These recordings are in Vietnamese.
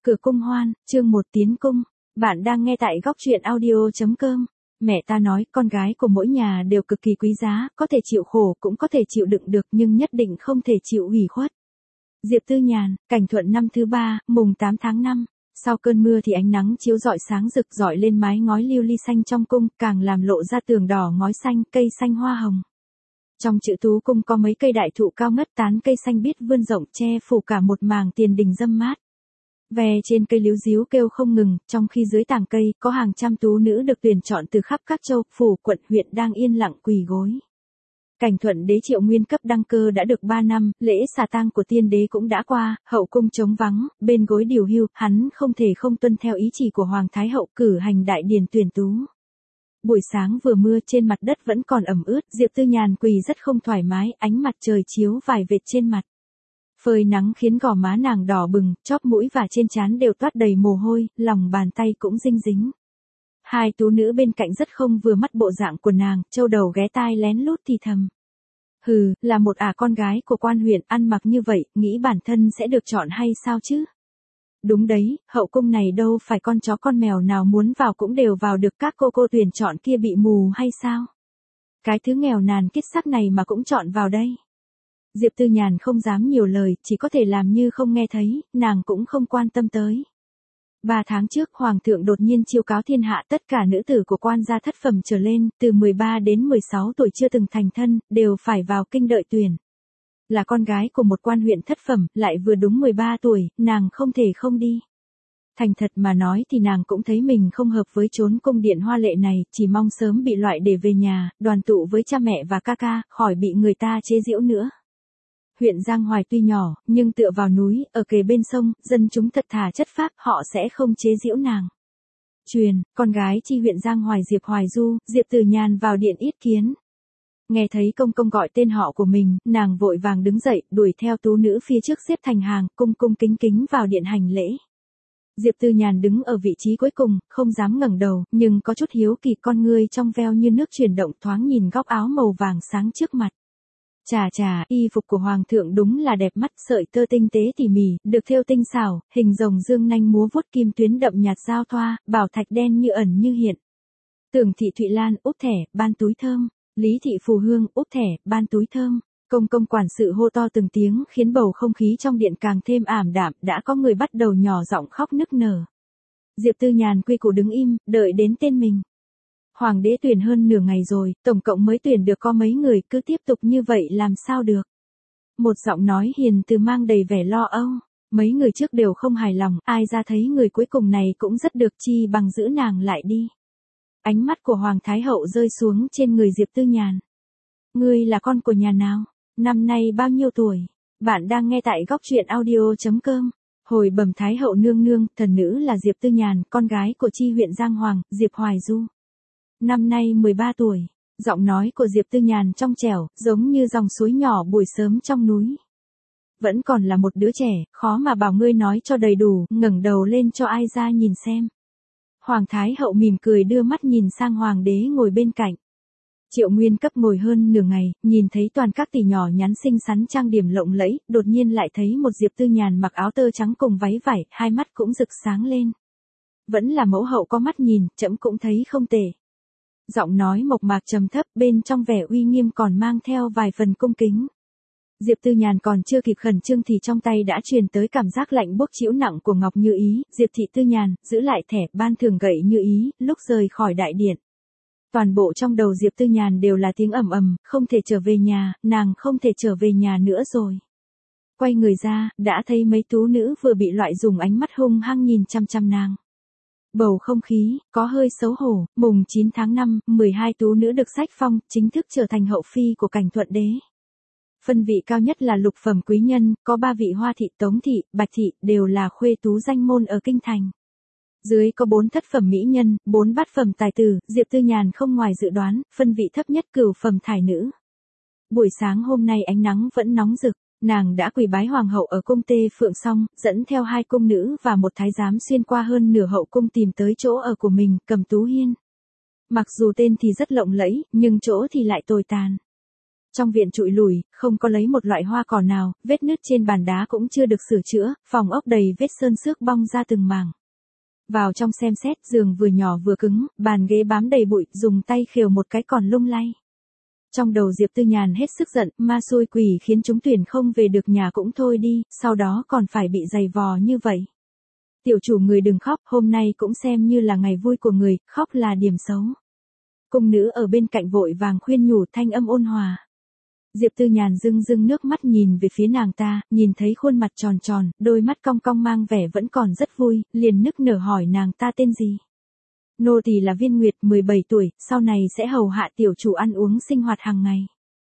Cửa cung hoan, chương 1 tiến cung. Bạn đang nghe tại góc truyện audio.com. Mẹ ta nói con gái của mỗi nhà đều cực kỳ quý giá, có thể chịu khổ cũng có thể chịu đựng được nhưng nhất định không thể chịu ủy khuất. Diệp Tư Nhàn, Cảnh Thuận năm thứ 3, mùng 8 tháng 5. Sau cơn mưa thì ánh nắng chiếu rọi sáng rực rọi lên mái ngói lưu ly xanh trong cung, càng làm lộ ra tường đỏ ngói xanh, cây xanh hoa hồng. Trong Chữ Tú cung có mấy cây đại thụ cao ngất tán cây xanh biếc vươn rộng che phủ cả một mảng tiền đình râm mát. Ve trên cây líu ríu kêu không ngừng, trong khi dưới tàng cây có hàng trăm tú nữ được tuyển chọn từ khắp các châu, phủ, quận, huyện đang yên lặng quỳ gối. Cảnh Thuận đế Triệu Nguyên cấp đăng cơ đã được 3 năm, lễ xà tang của tiên đế cũng đã qua, hậu cung trống vắng, bên gối điều hưu, hắn không thể không tuân theo ý chỉ của Hoàng Thái Hậu cử hành đại điển tuyển tú. Buổi sáng vừa mưa trên mặt đất vẫn còn ẩm ướt, Diệp Tư Nhàn quỳ rất không thoải mái, ánh mặt trời chiếu vài vệt trên mặt. Phơi nắng khiến gò má nàng đỏ bừng, chóp mũi và trên trán đều toát đầy mồ hôi, lòng bàn tay cũng dinh dính. Hai tú nữ bên cạnh rất không vừa mắt bộ dạng của nàng, châu đầu ghé tai lén lút thì thầm. Hừ, là một con gái của quan huyện ăn mặc như vậy, nghĩ bản thân sẽ được chọn hay sao chứ? Đúng đấy, hậu cung này đâu phải con chó con mèo nào muốn vào cũng đều vào được, các cô tuyển chọn kia bị mù hay sao? Cái thứ nghèo nàn kiết xác này mà cũng chọn vào đây. Diệp Tư Nhàn không dám nhiều lời, chỉ có thể làm như không nghe thấy, nàng cũng không quan tâm tới. 3 tháng trước Hoàng thượng đột nhiên chiêu cáo thiên hạ tất cả nữ tử của quan gia thất phẩm trở lên, từ 13 đến 16 tuổi chưa từng thành thân, đều phải vào kinh đợi tuyển. Là con gái của một quan huyện thất phẩm, lại vừa đúng 13 tuổi, nàng không thể không đi. Thành thật mà nói thì nàng cũng thấy mình không hợp với chốn cung điện hoa lệ này, chỉ mong sớm bị loại để về nhà, đoàn tụ với cha mẹ và ca ca, khỏi bị người ta chế giễu nữa. Huyện Giang Hoài tuy nhỏ, nhưng tựa vào núi, ở kề bên sông, dân chúng thật thà chất phác, họ sẽ không chế giễu nàng. Truyền, con gái chi huyện Giang Hoài Diệp Hoài Du, Diệp Tư Nhàn vào điện yết kiến. Nghe thấy công công gọi tên họ của mình, nàng vội vàng đứng dậy, đuổi theo tú nữ phía trước xếp thành hàng, cung cung kính kính vào điện hành lễ. Diệp Tư Nhàn đứng ở vị trí cuối cùng, không dám ngẩng đầu, nhưng có chút hiếu kỳ, con ngươi trong veo như nước chuyển động, thoáng nhìn góc áo màu vàng sáng trước mặt. Chà, y phục của Hoàng thượng đúng là đẹp mắt, sợi tơ tinh tế tỉ mỉ, được thêu tinh xảo, hình rồng dương nanh múa vuốt, kim tuyến đậm nhạt giao thoa, bảo thạch đen như ẩn như hiện. Tưởng thị Thụy Lan úp thẻ, ban túi thơm. Lý thị Phù Hương úp thẻ, ban túi thơm. Công quản sự hô to từng tiếng, khiến bầu không khí trong điện càng thêm ảm đạm, đã có người bắt đầu nhỏ giọng khóc nức nở. Diệp Tư Nhàn quy củ đứng im, đợi đến tên mình. Hoàng đế tuyển hơn nửa ngày rồi, tổng cộng mới tuyển được có mấy người, cứ tiếp tục như vậy làm sao được. Một giọng nói hiền từ mang đầy vẻ lo âu, mấy người trước đều không hài lòng, ai ra thấy người cuối cùng này cũng rất được, chi bằng giữ nàng lại đi. Ánh mắt của Hoàng Thái Hậu rơi xuống trên người Diệp Tư Nhàn. Ngươi là con của nhà nào? Năm nay bao nhiêu tuổi? Bạn đang nghe tại góc truyện audio.com. Hồi bẩm Thái Hậu nương nương, thần nữ là Diệp Tư Nhàn, con gái của chi huyện Giang Hoàng, Diệp Hoài Du. Năm nay 13 tuổi, giọng nói của Diệp Tư Nhàn trong trẻo, giống như dòng suối nhỏ buổi sớm trong núi. Vẫn còn là một đứa trẻ, khó mà bảo ngươi nói cho đầy đủ, ngẩng đầu lên cho ai ra nhìn xem. Hoàng Thái Hậu mỉm cười đưa mắt nhìn sang Hoàng đế ngồi bên cạnh. Triệu Nguyên cấp ngồi hơn nửa ngày, nhìn thấy toàn các tỷ nhỏ nhắn xinh xắn trang điểm lộng lẫy, đột nhiên lại thấy một Diệp Tư Nhàn mặc áo tơ trắng cùng váy vải, hai mắt cũng rực sáng lên. Vẫn là mẫu hậu có mắt nhìn, trẫm cũng thấy không tệ. Giọng nói mộc mạc trầm thấp, bên trong vẻ uy nghiêm còn mang theo vài phần cung kính. Diệp Tư Nhàn còn chưa kịp khẩn trương thì trong tay đã truyền tới cảm giác lạnh buốt trĩu nặng của Ngọc Như Ý. Diệp thị Tư Nhàn giữ lại thẻ ban thưởng gậy Như Ý, lúc rời khỏi đại điện. Toàn bộ trong đầu Diệp Tư Nhàn đều là tiếng ầm ầm, không thể trở về nhà, nàng không thể trở về nhà nữa rồi. Quay người ra, đã thấy mấy tú nữ vừa bị loại dùng ánh mắt hung hăng nhìn chăm chăm nàng. Bầu không khí có hơi xấu hổ. Mùng 9 tháng 5, 12 tú nữ được sách phong, chính thức trở thành hậu phi của Cảnh Thuận đế. Phân vị cao nhất là lục phẩm quý nhân, có 3 vị Hoa thị, Tống thị, Bạch thị, đều là khuê tú danh môn ở kinh thành. Dưới có 4 thất phẩm mỹ nhân, 4 bát phẩm tài tử, Diệp Tư Nhàn không ngoài dự đoán, phân vị thấp nhất cửu phẩm thải nữ. Buổi sáng hôm nay ánh nắng vẫn nóng rực, nàng đã quỳ bái hoàng hậu ở cung Tê Phượng xong, dẫn theo 2 cung nữ và một thái giám xuyên qua hơn nửa hậu cung tìm tới chỗ ở của mình, Cẩm Tú Hiên. Mặc dù tên thì rất lộng lẫy, nhưng chỗ thì lại tồi tàn. Trong viện trụi lủi, không có lấy một loại hoa cỏ nào, vết nứt trên bàn đá cũng chưa được sửa chữa, phòng ốc đầy vết sơn xước bong ra từng mảng. Vào trong xem xét, giường vừa nhỏ vừa cứng, bàn ghế bám đầy bụi, dùng tay khều một cái còn lung lay. Trong đầu Diệp Tư Nhàn hết sức giận, ma xui quỷ khiến chúng tuyển không về được nhà cũng thôi đi, sau đó còn phải bị giày vò như vậy. Tiểu chủ người đừng khóc, hôm nay cũng xem như là ngày vui của người, khóc là điểm xấu. Cung nữ ở bên cạnh vội vàng khuyên nhủ thanh âm ôn hòa. Diệp Tư Nhàn rưng rưng nước mắt nhìn về phía nàng ta, nhìn thấy khuôn mặt tròn tròn, đôi mắt cong cong mang vẻ vẫn còn rất vui, liền nức nở hỏi nàng ta tên gì. Nô tỳ là Viên Nguyệt, 17 tuổi, sau này sẽ hầu hạ tiểu chủ ăn uống sinh hoạt hàng ngày.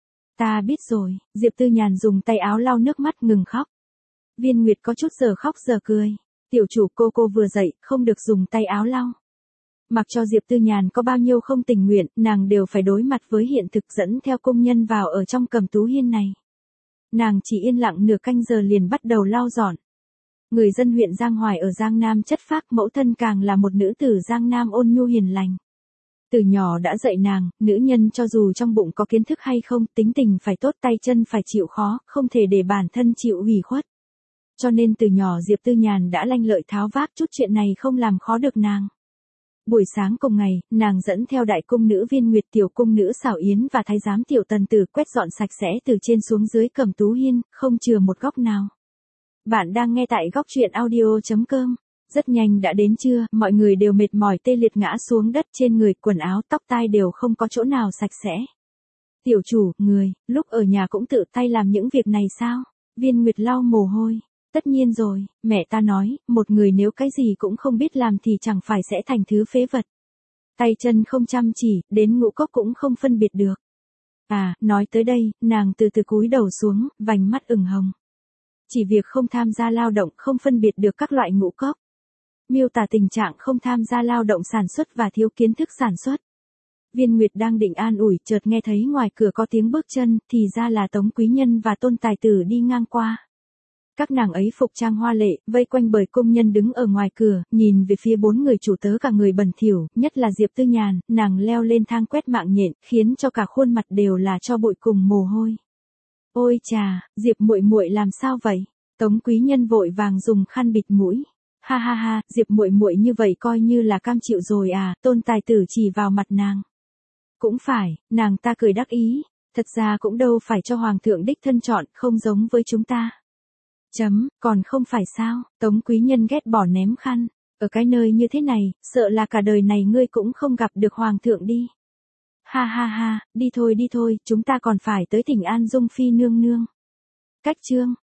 Ta biết rồi, Diệp Tư Nhàn dùng tay áo lau nước mắt ngừng khóc. Viên Nguyệt có chút giờ khóc giờ cười. Tiểu chủ cô vừa dậy, không được dùng tay áo lau. Mặc cho Diệp Tư Nhàn có bao nhiêu không tình nguyện, nàng đều phải đối mặt với hiện thực dẫn theo công nhân vào ở trong Cầm Tú Hiên này. Nàng chỉ yên lặng nửa canh giờ liền bắt đầu lau dọn. Người dân huyện Giang Hoài ở Giang Nam chất phác, mẫu thân càng là một nữ tử Giang Nam ôn nhu hiền lành. Từ nhỏ đã dạy nàng, nữ nhân cho dù trong bụng có kiến thức hay không, tính tình phải tốt, tay chân phải chịu khó, không thể để bản thân chịu ủy khuất. Cho nên từ nhỏ Diệp Tư Nhàn đã lanh lợi tháo vác, chút chuyện này không làm khó được nàng. Buổi sáng cùng ngày, nàng dẫn theo đại cung nữ Viên Nguyệt, tiểu cung nữ Xảo Yến và thái giám tiểu Tần Tử quét dọn sạch sẽ từ trên xuống dưới Cầm Tú Hiên, không chừa một góc nào. Bạn đang nghe tại góc truyện audio.com. Rất nhanh đã đến trưa, mọi người đều mệt mỏi tê liệt ngã xuống đất, trên người, quần áo, tóc tai đều không có chỗ nào sạch sẽ. Tiểu chủ, người, lúc ở nhà cũng tự tay làm những việc này sao? Viên Nguyệt lau mồ hôi. Tất nhiên rồi, mẹ ta nói, một người nếu cái gì cũng không biết làm thì chẳng phải sẽ thành thứ phế vật. Tay chân không chăm chỉ, đến ngũ cốc cũng không phân biệt được. À, nói tới đây, nàng từ từ cúi đầu xuống, vành mắt ửng hồng. Chỉ việc không tham gia lao động, không phân biệt được các loại ngũ cốc. Miêu tả tình trạng không tham gia lao động sản xuất và thiếu kiến thức sản xuất. Viên Nguyệt đang định an ủi, chợt nghe thấy ngoài cửa có tiếng bước chân, thì ra là Tống Quý Nhân và Tôn Tài Tử đi ngang qua. Các nàng ấy phục trang hoa lệ, vây quanh bởi công nhân đứng ở ngoài cửa, nhìn về phía bốn người chủ tớ cả người bẩn thỉu, nhất là Diệp Tư Nhàn, nàng leo lên thang quét mạng nhện, khiến cho cả khuôn mặt đều là tro bụi cùng mồ hôi. Ôi chà, Diệp muội muội làm sao vậy? Tống Quý Nhân vội vàng dùng khăn bịt mũi. Ha ha ha, Diệp muội muội như vậy coi như là cam chịu rồi à? Tôn Tài Tử chỉ vào mặt nàng. Cũng phải, nàng ta cười đắc ý, thật ra cũng đâu phải cho hoàng thượng đích thân chọn, không giống với chúng ta. Còn không phải sao? Tống Quý Nhân ghét bỏ ném khăn. Ở cái nơi như thế này, sợ là cả đời này ngươi cũng không gặp được hoàng thượng đi. Ha ha ha, đi thôi, chúng ta còn phải tới thỉnh an Dung Phi nương nương. Cách chương